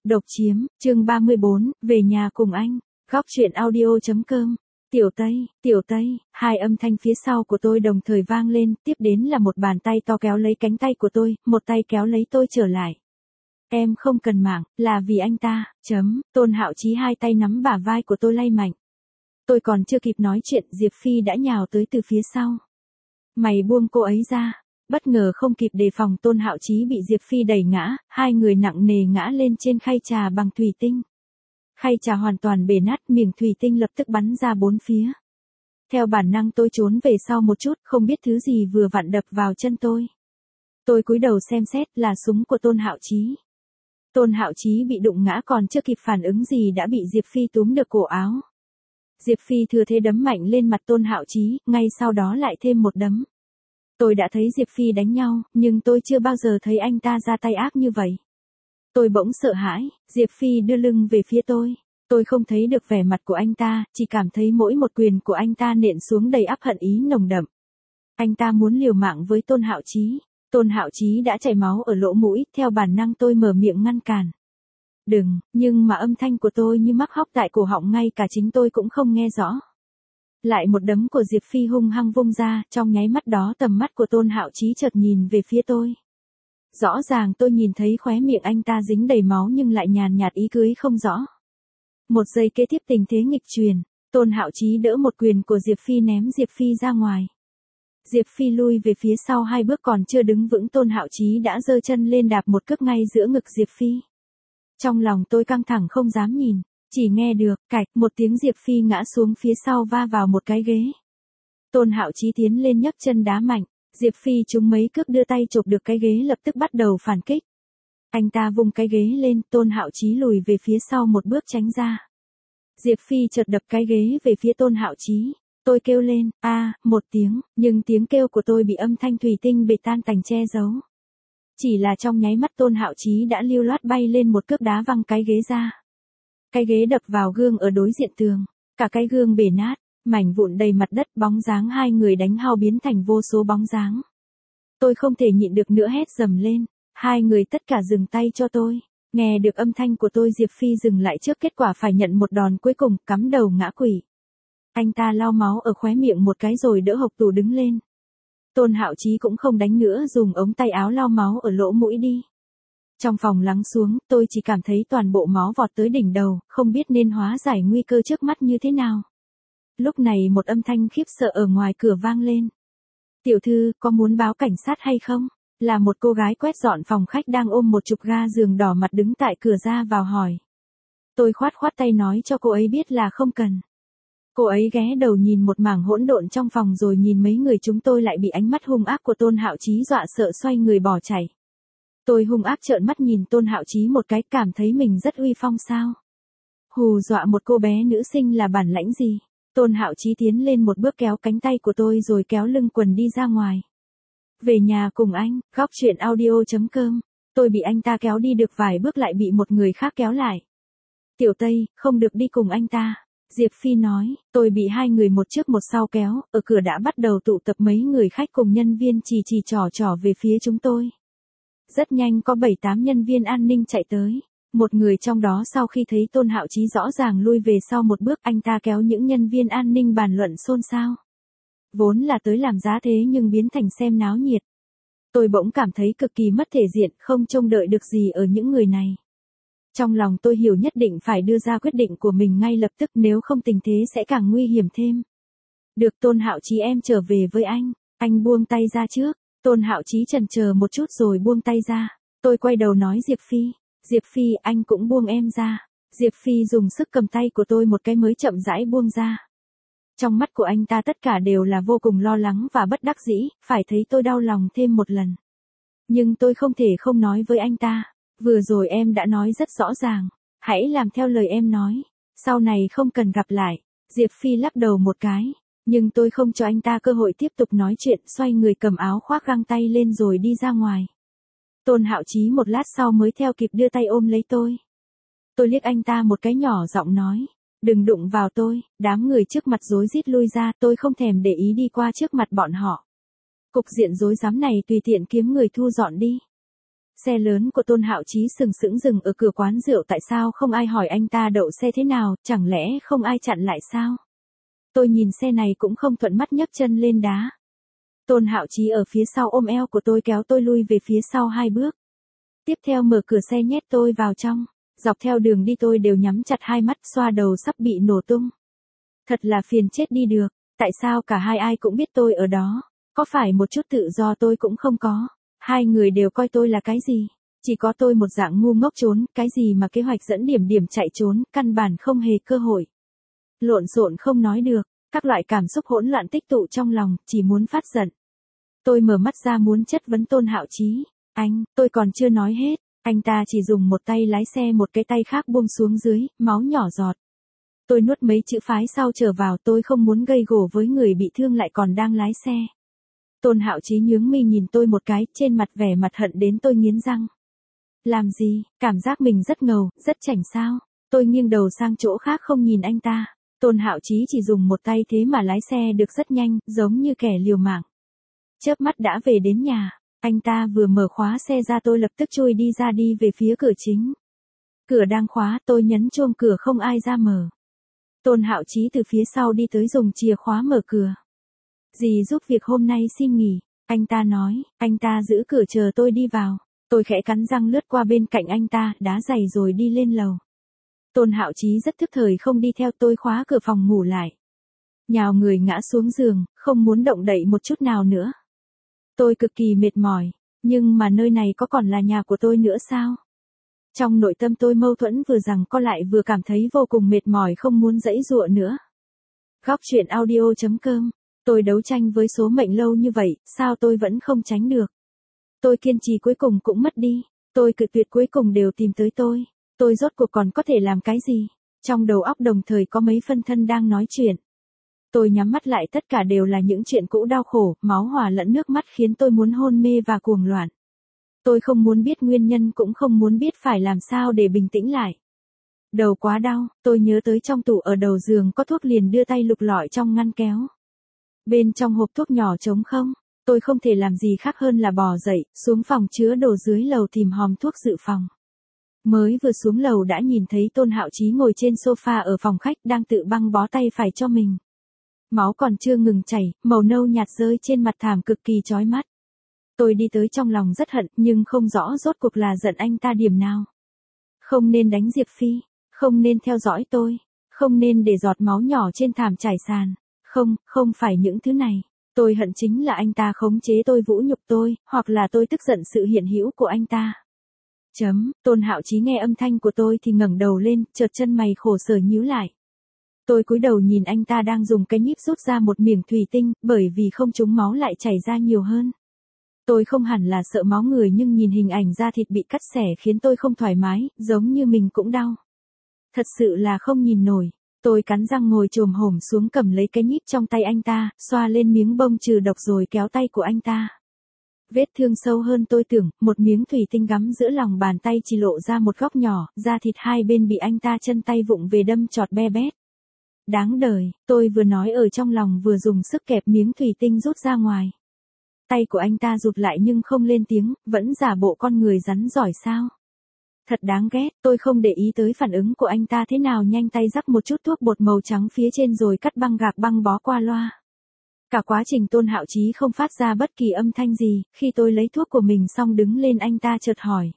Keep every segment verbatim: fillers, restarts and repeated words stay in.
Độc chiếm, chương ba mươi bốn, về nhà cùng anh. Góc truyện audio.com. Tiểu Tây, Tiểu Tây, hai âm thanh phía sau của tôi đồng thời vang lên, tiếp đến là một bàn tay to kéo lấy cánh tay của tôi, một tay kéo lấy tôi trở lại. Em không cần mạng, là vì anh ta, chấm, Tôn Hạo Chí hai tay nắm bả vai của tôi lay mạnh. Tôi còn chưa kịp nói chuyện, Diệp Phi đã nhào tới từ phía sau. Mày buông cô ấy ra. Bất ngờ không kịp đề phòng, Tôn Hạo Chí bị Diệp Phi đẩy ngã, hai người nặng nề ngã lên trên khay trà bằng thủy tinh. Khay trà hoàn toàn bể nát, miệng thủy tinh lập tức bắn ra bốn phía. Theo bản năng tôi trốn về sau một chút, không biết thứ gì vừa vặn đập vào chân tôi. Tôi cúi đầu xem xét, là súng của Tôn Hạo Chí. Tôn Hạo Chí bị đụng ngã, còn chưa kịp phản ứng gì đã bị Diệp Phi túm được cổ áo. Diệp Phi thừa thế đấm mạnh lên mặt Tôn Hạo Chí, ngay sau đó lại thêm một đấm. Tôi đã thấy Diệp Phi đánh nhau, nhưng tôi chưa bao giờ thấy anh ta ra tay ác như vậy. Tôi bỗng sợ hãi, Diệp Phi đưa lưng về phía tôi. Tôi không thấy được vẻ mặt của anh ta, chỉ cảm thấy mỗi một quyền của anh ta nện xuống đầy áp hận ý nồng đậm. Anh ta muốn liều mạng với Tôn Hạo Chí. Tôn Hạo Chí đã chảy máu ở lỗ mũi, theo bản năng tôi mở miệng ngăn cản. Đừng, nhưng mà âm thanh của tôi như mắc hóc tại cổ họng, ngay cả chính tôi cũng không nghe rõ. Lại một đấm của Diệp Phi hung hăng vung ra, trong nháy mắt đó tầm mắt của Tôn Hạo Chí chợt nhìn về phía tôi. Rõ ràng tôi nhìn thấy khóe miệng anh ta dính đầy máu nhưng lại nhàn nhạt ý cười không rõ. Một giây kế tiếp tình thế nghịch truyền, Tôn Hạo Chí đỡ một quyền của Diệp Phi ném Diệp Phi ra ngoài. Diệp Phi lui về phía sau hai bước, còn chưa đứng vững Tôn Hạo Chí đã giơ chân lên đạp một cước ngay giữa ngực Diệp Phi. Trong lòng tôi căng thẳng không dám nhìn. Chỉ nghe được, cạch, một tiếng Diệp Phi ngã xuống phía sau va vào một cái ghế. Tôn Hạo Chí tiến lên nhấc chân đá mạnh, Diệp Phi trúng mấy cước đưa tay chộp được cái ghế, lập tức bắt đầu phản kích. Anh ta vung cái ghế lên, Tôn Hạo Chí lùi về phía sau một bước tránh ra. Diệp Phi chợt đập cái ghế về phía Tôn Hạo Chí. Tôi kêu lên, a, à, một tiếng, nhưng tiếng kêu của tôi bị âm thanh thủy tinh bể tan tành che giấu. Chỉ là trong nháy mắt Tôn Hạo Chí đã lưu loát bay lên một cước đá văng cái ghế ra. Cái ghế đập vào gương ở đối diện tường, cả cái gương bể nát, mảnh vụn đầy mặt đất, bóng dáng hai người đánh hao biến thành vô số bóng dáng. Tôi không thể nhịn được nữa hét dầm lên, hai người tất cả dừng tay cho tôi. Nghe được âm thanh của tôi, Diệp Phi dừng lại trước, kết quả phải nhận một đòn cuối cùng, cắm đầu ngã quỵ. Anh ta lau máu ở khóe miệng một cái rồi đỡ hộc tủ đứng lên. Tôn Hạo Chí cũng không đánh nữa, dùng ống tay áo lau máu ở lỗ mũi đi. Trong phòng lắng xuống, tôi chỉ cảm thấy toàn bộ máu vọt tới đỉnh đầu, không biết nên hóa giải nguy cơ trước mắt như thế nào. Lúc này một âm thanh khiếp sợ ở ngoài cửa vang lên. Tiểu thư, có muốn báo cảnh sát hay không? Là một cô gái quét dọn phòng khách đang ôm một chục ga giường đỏ mặt đứng tại cửa ra vào hỏi. Tôi khoát khoát tay nói cho cô ấy biết là không cần. Cô ấy ghé đầu nhìn một mảng hỗn độn trong phòng rồi nhìn mấy người chúng tôi, lại bị ánh mắt hung ác của Tôn Hạo Chí dọa sợ xoay người bỏ chạy. Tôi hung ác trợn mắt nhìn Tôn Hạo Chí một cái, cảm thấy mình rất uy phong sao. Hù dọa một cô bé nữ sinh là bản lãnh gì. Tôn Hạo Chí tiến lên một bước kéo cánh tay của tôi rồi kéo lưng quần đi ra ngoài. Về nhà cùng anh, góc truyện audio.com. Tôi bị anh ta kéo đi được vài bước lại bị một người khác kéo lại. Tiểu Tây, không được đi cùng anh ta. Diệp Phi nói. Tôi bị hai người một trước một sau kéo, ở cửa đã bắt đầu tụ tập mấy người khách cùng nhân viên chỉ chỉ trò trò về phía chúng tôi. Rất nhanh có bảy tám nhân viên an ninh chạy tới. Một người trong đó sau khi thấy Tôn Hạo Chí rõ ràng lui về sau một bước, anh ta kéo những nhân viên an ninh bàn luận xôn xao. Vốn là tới làm giá thế nhưng biến thành xem náo nhiệt. Tôi bỗng cảm thấy cực kỳ mất thể diện, không trông đợi được gì ở những người này. Trong lòng tôi hiểu nhất định phải đưa ra quyết định của mình ngay lập tức, nếu không tình thế sẽ càng nguy hiểm thêm. Được, Tôn Hạo Chí, em trở về với anh. Anh buông tay ra trước. Tôn Hạo Chí chần chờ một chút rồi buông tay ra. Tôi quay đầu nói Diệp Phi. Diệp Phi, anh cũng buông em ra. Diệp Phi dùng sức cầm tay của tôi một cái mới chậm rãi buông ra. Trong mắt của anh ta tất cả đều là vô cùng lo lắng và bất đắc dĩ, phải thấy tôi đau lòng thêm một lần. Nhưng tôi không thể không nói với anh ta. Vừa rồi em đã nói rất rõ ràng. Hãy làm theo lời em nói. Sau này không cần gặp lại. Diệp Phi lắc đầu một cái. Nhưng tôi không cho anh ta cơ hội tiếp tục nói chuyện, xoay người cầm áo khoác găng tay lên rồi đi ra ngoài. Tôn Hạo Chí một lát sau mới theo kịp đưa tay ôm lấy tôi. Tôi liếc anh ta một cái nhỏ giọng nói. Đừng đụng vào tôi. Đám người trước mặt rối rít lui ra, tôi không thèm để ý đi qua trước mặt bọn họ. Cục diện rối rắm này tùy tiện kiếm người thu dọn đi. Xe lớn của Tôn Hạo Chí sừng sững dừng ở cửa quán rượu, tại sao không ai hỏi anh ta đậu xe thế nào, chẳng lẽ không ai chặn lại sao? Tôi nhìn xe này cũng không thuận mắt nhấc chân lên đá. Tôn Hạo Chí ở phía sau ôm eo của tôi kéo tôi lui về phía sau hai bước. Tiếp theo mở cửa xe nhét tôi vào trong. Dọc theo đường đi tôi đều nhắm chặt hai mắt, xoa đầu sắp bị nổ tung. Thật là phiền chết đi được, tại sao cả hai ai cũng biết tôi ở đó, có phải một chút tự do tôi cũng không có, hai người đều coi tôi là cái gì, chỉ có tôi một dạng ngu ngốc trốn, cái gì mà kế hoạch dẫn điểm điểm chạy trốn, căn bản không hề cơ hội. Lộn xộn không nói được, các loại cảm xúc hỗn loạn tích tụ trong lòng, chỉ muốn phát giận. Tôi mở mắt ra muốn chất vấn Tôn Hạo Chí, anh, tôi còn chưa nói hết. Anh ta chỉ dùng một tay lái xe, một cái tay khác buông xuống dưới, máu nhỏ giọt. Tôi nuốt mấy chữ phái sau trở vào, tôi không muốn gây gổ với người bị thương lại còn đang lái xe. Tôn Hạo Chí nhướng mi nhìn tôi một cái, trên mặt vẻ mặt hận đến tôi nghiến răng. Làm gì, cảm giác mình rất ngầu, rất chảnh sao? Tôi nghiêng đầu sang chỗ khác không nhìn anh ta. Tôn Hạo Chí chỉ dùng một tay thế mà lái xe được rất nhanh, giống như kẻ liều mạng. Chớp mắt đã về đến nhà. Anh ta vừa mở khóa xe ra tôi lập tức chui đi ra đi về phía cửa chính. Cửa đang khóa, tôi nhấn chuông cửa không ai ra mở. Tôn Hạo Chí từ phía sau đi tới dùng chìa khóa mở cửa. Dì giúp việc hôm nay xin nghỉ, anh ta nói, anh ta giữ cửa chờ tôi đi vào. Tôi khẽ cắn răng lướt qua bên cạnh anh ta, đá giày rồi đi lên lầu. Tôn Hạo Chí rất thức thời không đi theo, tôi khóa cửa phòng ngủ lại. Nhào người ngã xuống giường, không muốn động đậy một chút nào nữa. Tôi cực kỳ mệt mỏi, nhưng mà nơi này có còn là nhà của tôi nữa sao? Trong nội tâm tôi mâu thuẫn, vừa rằng co lại vừa cảm thấy vô cùng mệt mỏi, không muốn giãy giụa nữa. Góc truyện audio chấm com. Tôi đấu tranh với số mệnh lâu như vậy, sao tôi vẫn không tránh được? Tôi kiên trì cuối cùng cũng mất đi, tôi cự tuyệt cuối cùng đều tìm tới tôi. Tôi rốt cuộc còn có thể làm cái gì? Trong đầu óc đồng thời có mấy phân thân đang nói chuyện. Tôi nhắm mắt lại, tất cả đều là những chuyện cũ đau khổ, máu hòa lẫn nước mắt khiến tôi muốn hôn mê và cuồng loạn. Tôi không muốn biết nguyên nhân, cũng không muốn biết phải làm sao để bình tĩnh lại. Đầu quá đau, tôi nhớ tới trong tủ ở đầu giường có thuốc liền đưa tay lục lọi trong ngăn kéo. Bên trong hộp thuốc nhỏ trống không, tôi không thể làm gì khác hơn là bò dậy, xuống phòng chứa đồ dưới lầu tìm hòm thuốc dự phòng. Mới vừa xuống lầu đã nhìn thấy Tôn Hạo Chí ngồi trên sofa ở phòng khách đang tự băng bó tay phải cho mình. Máu còn chưa ngừng chảy, màu nâu nhạt rơi trên mặt thảm cực kỳ chói mắt. Tôi đi tới trong lòng rất hận, nhưng không rõ rốt cuộc là giận anh ta điểm nào. Không nên đánh Diệp Phi, không nên theo dõi tôi, không nên để giọt máu nhỏ trên thảm trải sàn. Không, không phải những thứ này. Tôi hận chính là anh ta khống chế tôi, vũ nhục tôi, hoặc là tôi tức giận sự hiện hữu của anh ta. Chấm, Tôn Hạo Chí nghe âm thanh của tôi thì ngẩng đầu lên, chợt chân mày khổ sở nhíu lại. Tôi cúi đầu nhìn anh ta đang dùng cái nhíp rút ra một miếng thủy tinh, bởi vì không trúng máu lại chảy ra nhiều hơn. Tôi không hẳn là sợ máu người, nhưng nhìn hình ảnh da thịt bị cắt xẻ khiến tôi không thoải mái, giống như mình cũng đau. Thật sự là không nhìn nổi. Tôi cắn răng ngồi chồm hổm xuống cầm lấy cái nhíp trong tay anh ta, xoa lên miếng bông trừ độc rồi kéo tay của anh ta. Vết thương sâu hơn tôi tưởng, một miếng thủy tinh gắm giữa lòng bàn tay chỉ lộ ra một góc nhỏ, da thịt hai bên bị anh ta chân tay vụng về đâm chọt be bét. Đáng đời, tôi vừa nói ở trong lòng vừa dùng sức kẹp miếng thủy tinh rút ra ngoài. Tay của anh ta rụt lại nhưng không lên tiếng, vẫn giả bộ con người rắn giỏi sao. Thật đáng ghét, tôi không để ý tới phản ứng của anh ta thế nào, nhanh tay rắc một chút thuốc bột màu trắng phía trên rồi cắt băng gạc băng bó qua loa. Cả quá trình Tôn Hạo Chí không phát ra bất kỳ âm thanh gì, khi tôi lấy thuốc của mình xong đứng lên anh ta chợt hỏi.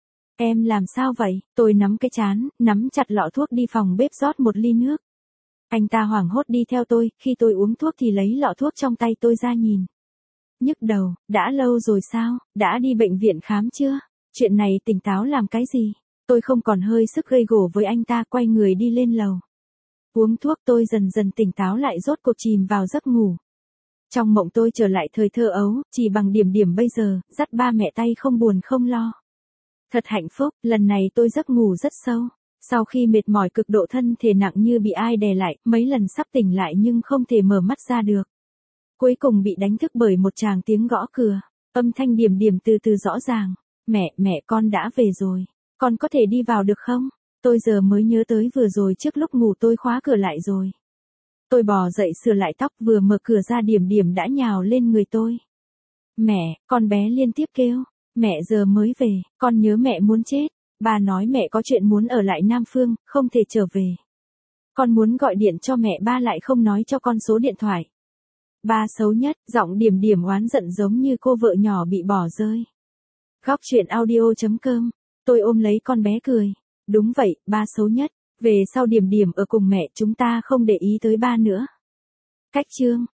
Em làm sao vậy? Tôi nắm cái trán, nắm chặt lọ thuốc đi phòng bếp rót một ly nước. Anh ta hoảng hốt đi theo tôi, khi tôi uống thuốc thì lấy lọ thuốc trong tay tôi ra nhìn. Nhức đầu, đã lâu rồi sao, đã đi bệnh viện khám chưa? Chuyện này tỉnh táo làm cái gì? Tôi không còn hơi sức gây gổ với anh ta, quay người đi lên lầu. Uống thuốc tôi dần dần tỉnh táo lại, rốt cuộc chìm vào giấc ngủ. Trong mộng tôi trở lại thời thơ ấu, chỉ bằng điểm điểm bây giờ, dắt ba mẹ tay không buồn không lo. Thật hạnh phúc, lần này tôi giấc ngủ rất sâu. Sau khi mệt mỏi cực độ, thân thể nặng như bị ai đè lại, mấy lần sắp tỉnh lại nhưng không thể mở mắt ra được. Cuối cùng bị đánh thức bởi một tràng tiếng gõ cửa, âm thanh Điểm Điểm từ từ rõ ràng. Mẹ, mẹ con đã về rồi, con có thể đi vào được không? Tôi giờ mới nhớ tới vừa rồi trước lúc ngủ tôi khóa cửa lại rồi. Tôi bò dậy sửa lại tóc, vừa mở cửa ra Điểm Điểm đã nhào lên người tôi. Mẹ, con bé liên tiếp kêu. Mẹ giờ mới về, con nhớ mẹ muốn chết. Ba nói mẹ có chuyện muốn ở lại Nam Phương, không thể trở về. Con muốn gọi điện cho mẹ, ba lại không nói cho con số điện thoại. Ba xấu nhất, giọng Điểm Điểm oán giận giống như cô vợ nhỏ bị bỏ rơi. Góc truyện audio chấm com. Tôi ôm lấy con bé cười. Đúng vậy, ba xấu nhất. Về sau Điểm Điểm ở cùng mẹ, chúng ta không để ý tới ba nữa. Cách chương.